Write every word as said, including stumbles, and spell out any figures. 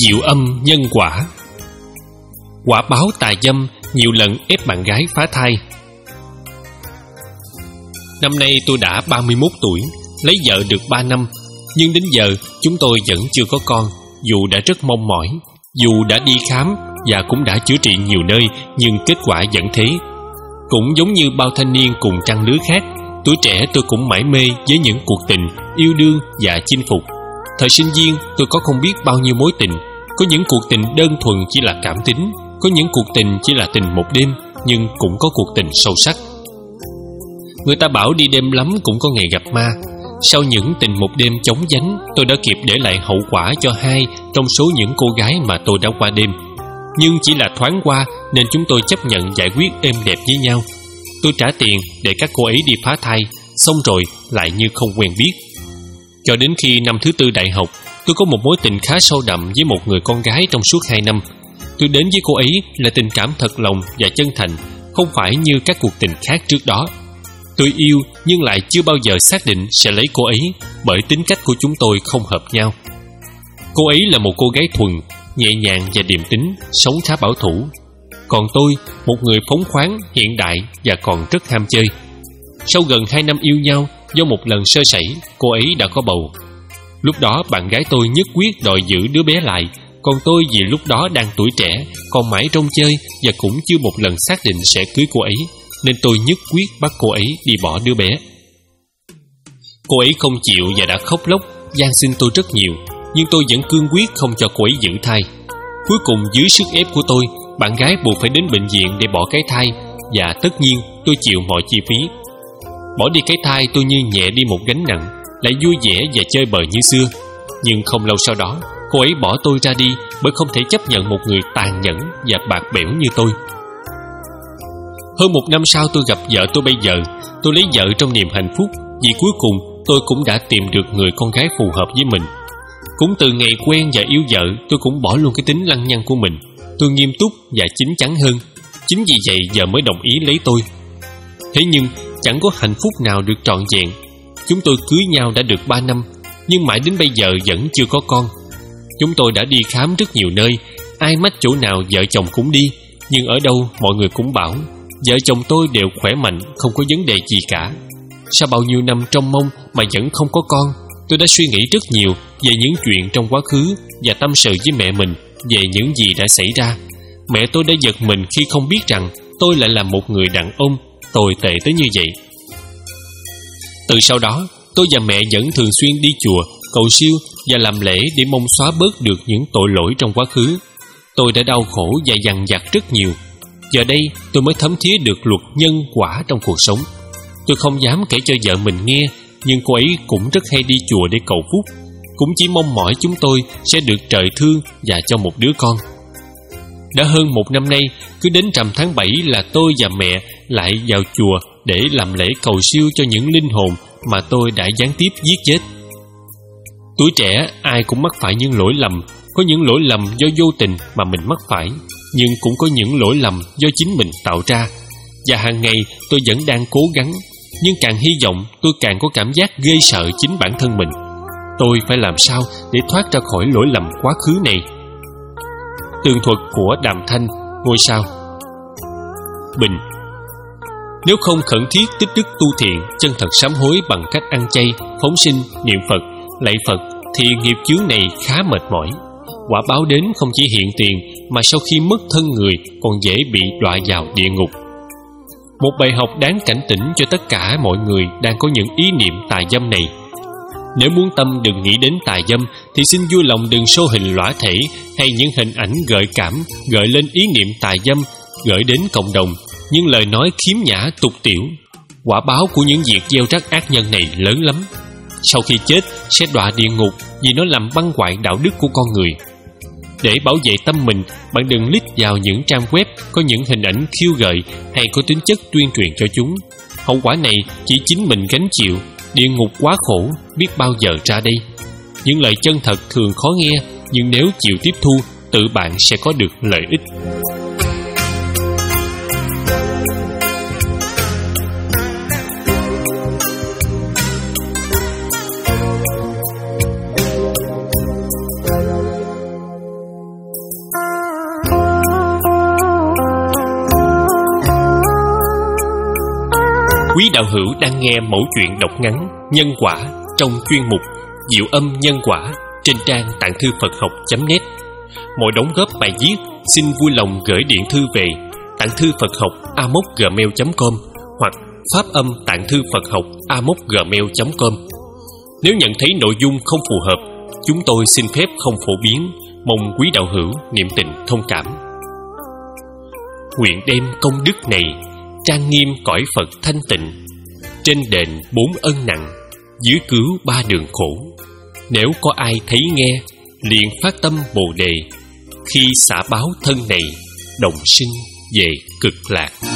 Diệu âm nhân quả. Quả báo tà dâm nhiều lần ép bạn gái phá thai. Năm nay tôi đã ba mươi mốt tuổi, lấy vợ được ba năm, nhưng đến giờ chúng tôi vẫn chưa có con, dù đã rất mong mỏi. Dù đã đi khám và cũng đã chữa trị nhiều nơi, nhưng kết quả vẫn thế. Cũng giống như bao thanh niên cùng trang lứa khác, tuổi trẻ tôi cũng mải mê với những cuộc tình, yêu đương và chinh phục. Thời sinh viên tôi có không biết bao nhiêu mối tình. Có những cuộc tình đơn thuần chỉ là cảm tính, có những cuộc tình chỉ là tình một đêm, nhưng cũng có cuộc tình sâu sắc. Người ta bảo đi đêm lắm cũng có ngày gặp ma. Sau những tình một đêm chóng vánh, tôi đã kịp để lại hậu quả cho hai trong số những cô gái mà tôi đã qua đêm. Nhưng chỉ là thoáng qua nên chúng tôi chấp nhận giải quyết êm đẹp với nhau. Tôi trả tiền để các cô ấy đi phá thai, xong rồi lại như không quen biết. Cho đến khi năm thứ tư đại học, tôi có một mối tình khá sâu đậm với một người con gái trong suốt hai năm. Tôi đến với cô ấy là tình cảm thật lòng và chân thành, không phải như các cuộc tình khác trước đó. Tôi yêu nhưng lại chưa bao giờ xác định sẽ lấy cô ấy, bởi tính cách của chúng tôi không hợp nhau. Cô ấy là một cô gái thuần, nhẹ nhàng và điềm tĩnh, sống khá bảo thủ. Còn tôi, một người phóng khoáng, hiện đại và còn rất ham chơi. Sau gần hai năm yêu nhau, do một lần sơ sẩy, cô ấy đã có bầu. Lúc đó bạn gái tôi nhất quyết đòi giữ đứa bé lại, còn tôi vì lúc đó đang tuổi trẻ, còn mãi trông chơi và cũng chưa một lần xác định sẽ cưới cô ấy, nên tôi nhất quyết bắt cô ấy đi bỏ đứa bé. Cô ấy không chịu và đã khóc lóc, van xin tôi rất nhiều, nhưng tôi vẫn cương quyết không cho cô ấy giữ thai. Cuối cùng dưới sức ép của tôi, bạn gái buộc phải đến bệnh viện để bỏ cái thai, và tất nhiên tôi chịu mọi chi phí. Bỏ đi cái thai tôi như nhẹ đi một gánh nặng, lại vui vẻ và chơi bời như xưa. Nhưng không lâu sau đó, cô ấy bỏ tôi ra đi bởi không thể chấp nhận một người tàn nhẫn và bạc bẽo như tôi. Hơn một năm sau tôi gặp vợ tôi bây giờ. Tôi lấy vợ trong niềm hạnh phúc, vì cuối cùng tôi cũng đã tìm được người con gái phù hợp với mình. Cũng từ ngày quen và yêu vợ, tôi cũng bỏ luôn cái tính lăng nhăng của mình. Tôi nghiêm túc và chín chắn hơn. Chính vì vậy vợ mới đồng ý lấy tôi. Thế nhưng chẳng có hạnh phúc nào được trọn vẹn. Chúng tôi cưới nhau đã được ba năm, nhưng mãi đến bây giờ vẫn chưa có con. Chúng tôi đã đi khám rất nhiều nơi, ai mách chỗ nào vợ chồng cũng đi, nhưng ở đâu mọi người cũng bảo vợ chồng tôi đều khỏe mạnh, không có vấn đề gì cả. Sau bao nhiêu năm trông mong mà vẫn không có con, tôi đã suy nghĩ rất nhiều về những chuyện trong quá khứ và tâm sự với mẹ mình về những gì đã xảy ra. Mẹ tôi đã giật mình khi không biết rằng tôi lại là một người đàn ông tồi tệ tới như vậy. Từ sau đó, tôi và mẹ vẫn thường xuyên đi chùa, cầu siêu và làm lễ để mong xóa bớt được những tội lỗi trong quá khứ. Tôi đã đau khổ và dằn vặt rất nhiều. Giờ đây tôi mới thấm thía được luật nhân quả trong cuộc sống. Tôi không dám kể cho vợ mình nghe, nhưng cô ấy cũng rất hay đi chùa để cầu phúc, cũng chỉ mong mỏi chúng tôi sẽ được trời thương và cho một đứa con. Đã hơn một năm nay, cứ đến rằm tháng bảy là tôi và mẹ lại vào chùa để làm lễ cầu siêu cho những linh hồn mà tôi đã gián tiếp giết chết. Tuổi trẻ ai cũng mắc phải những lỗi lầm. Có những lỗi lầm do vô tình mà mình mắc phải, nhưng cũng có những lỗi lầm do chính mình tạo ra. Và hàng ngày tôi vẫn đang cố gắng, nhưng càng hy vọng tôi càng có cảm giác ghê sợ chính bản thân mình. Tôi phải làm sao để thoát ra khỏi lỗi lầm quá khứ này? Tường thuật của Đàm Thanh, ngôi sao. Bình. Nếu không khẩn thiết tích đức tu thiện, chân thật sám hối bằng cách ăn chay, phóng sinh, niệm Phật, lạy Phật, thì nghiệp chướng này khá mệt mỏi. Quả báo đến không chỉ hiện tiền, mà sau khi mất thân người còn dễ bị đọa vào địa ngục. Một bài học đáng cảnh tỉnh cho tất cả mọi người đang có những ý niệm tà dâm này. Nếu muốn tâm đừng nghĩ đến tà dâm, thì xin vui lòng đừng show hình lõa thể hay những hình ảnh gợi cảm, gợi lên ý niệm tà dâm, gửi đến cộng đồng những lời nói khiếm nhã tục tiểu. Quả báo của những việc gieo rắc ác nhân này lớn lắm. Sau khi chết sẽ đọa địa ngục vì nó làm băng hoại đạo đức của con người. Để bảo vệ tâm mình, bạn đừng click vào những trang web có những hình ảnh khiêu gợi hay có tính chất tuyên truyền cho chúng. Hậu quả này chỉ chính mình gánh chịu. Địa ngục quá khổ, biết bao giờ ra đây. Những lời chân thật thường khó nghe, nhưng nếu chịu tiếp thu, tự bạn sẽ có được lợi ích. Quý đạo hữu đang nghe mẩu chuyện đọc ngắn Nhân Quả trong chuyên mục Diệu Âm Nhân Quả trên trang tạng thư Phật học chấm net. Mọi đóng góp bài viết xin vui lòng gửi điện thư về tạng thư Phật học a mốc gmail chấm com hoặc pháp âm tạng thư Phật học a mốc gmail chấm com. Nếu nhận thấy nội dung không phù hợp, chúng tôi xin phép không phổ biến, mong quý đạo hữu niệm tình thông cảm. Nguyện đem công đức này trang nghiêm cõi Phật thanh tịnh, trên đền bốn ân nặng, dưới cứu ba đường khổ. Nếu có ai thấy nghe, liền phát tâm Bồ đề, khi xả báo thân này, đồng sinh về cực lạc.